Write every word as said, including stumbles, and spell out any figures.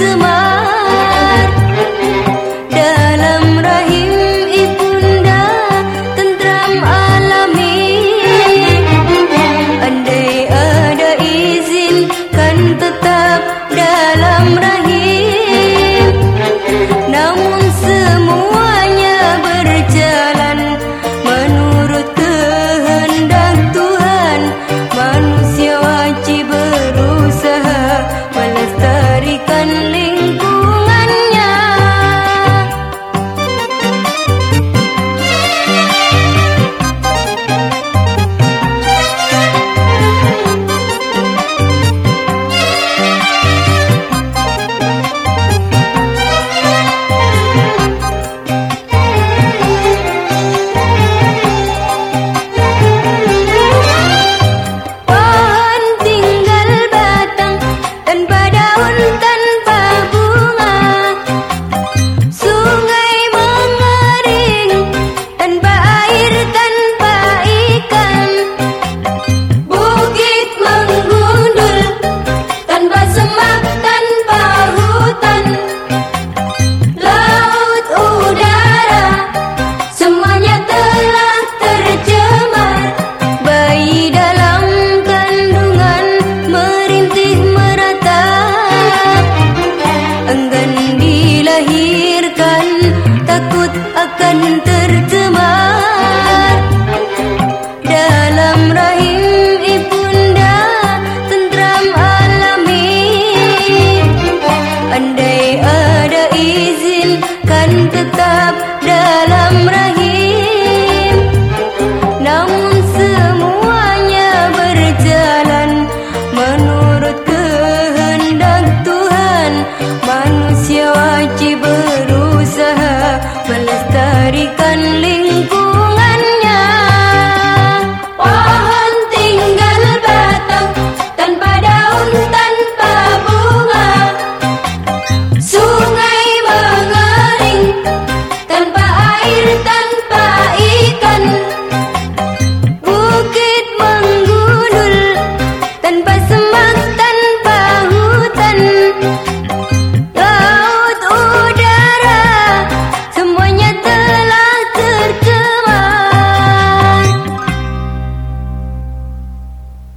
tercemar. Dalam rahim ibunda tentram alami. Andai ada izin kan tetap dalam rahim. Namun semuanya berjalan menurut kehendak Tuhan. Manusia wajib berusaha melestarikan lingkungannya. Pohon tinggal batang tanpa daun, tanpa bunga. Sungai mengering tanpa air, tanpa ikan. Bukit menggundul tanpa semak, tanpa hutan. Laut, udara, semuanya telah tercemar. Bayi dalam kandungan merintih meratap. Enggan dilahirkan, takut akan tercemar. Dalam rahim ibunda tentram alami. Andai ada izin kan tetap dalam rahim. Namun semuanya berjalan menurut kehendak Tuhan. Manusia wajib berusaha melestarikan lingkungannya. Pohon tinggal batang tanpa daun, tanpa bunga. Sungai mengering tanpa air, tanpa ikan.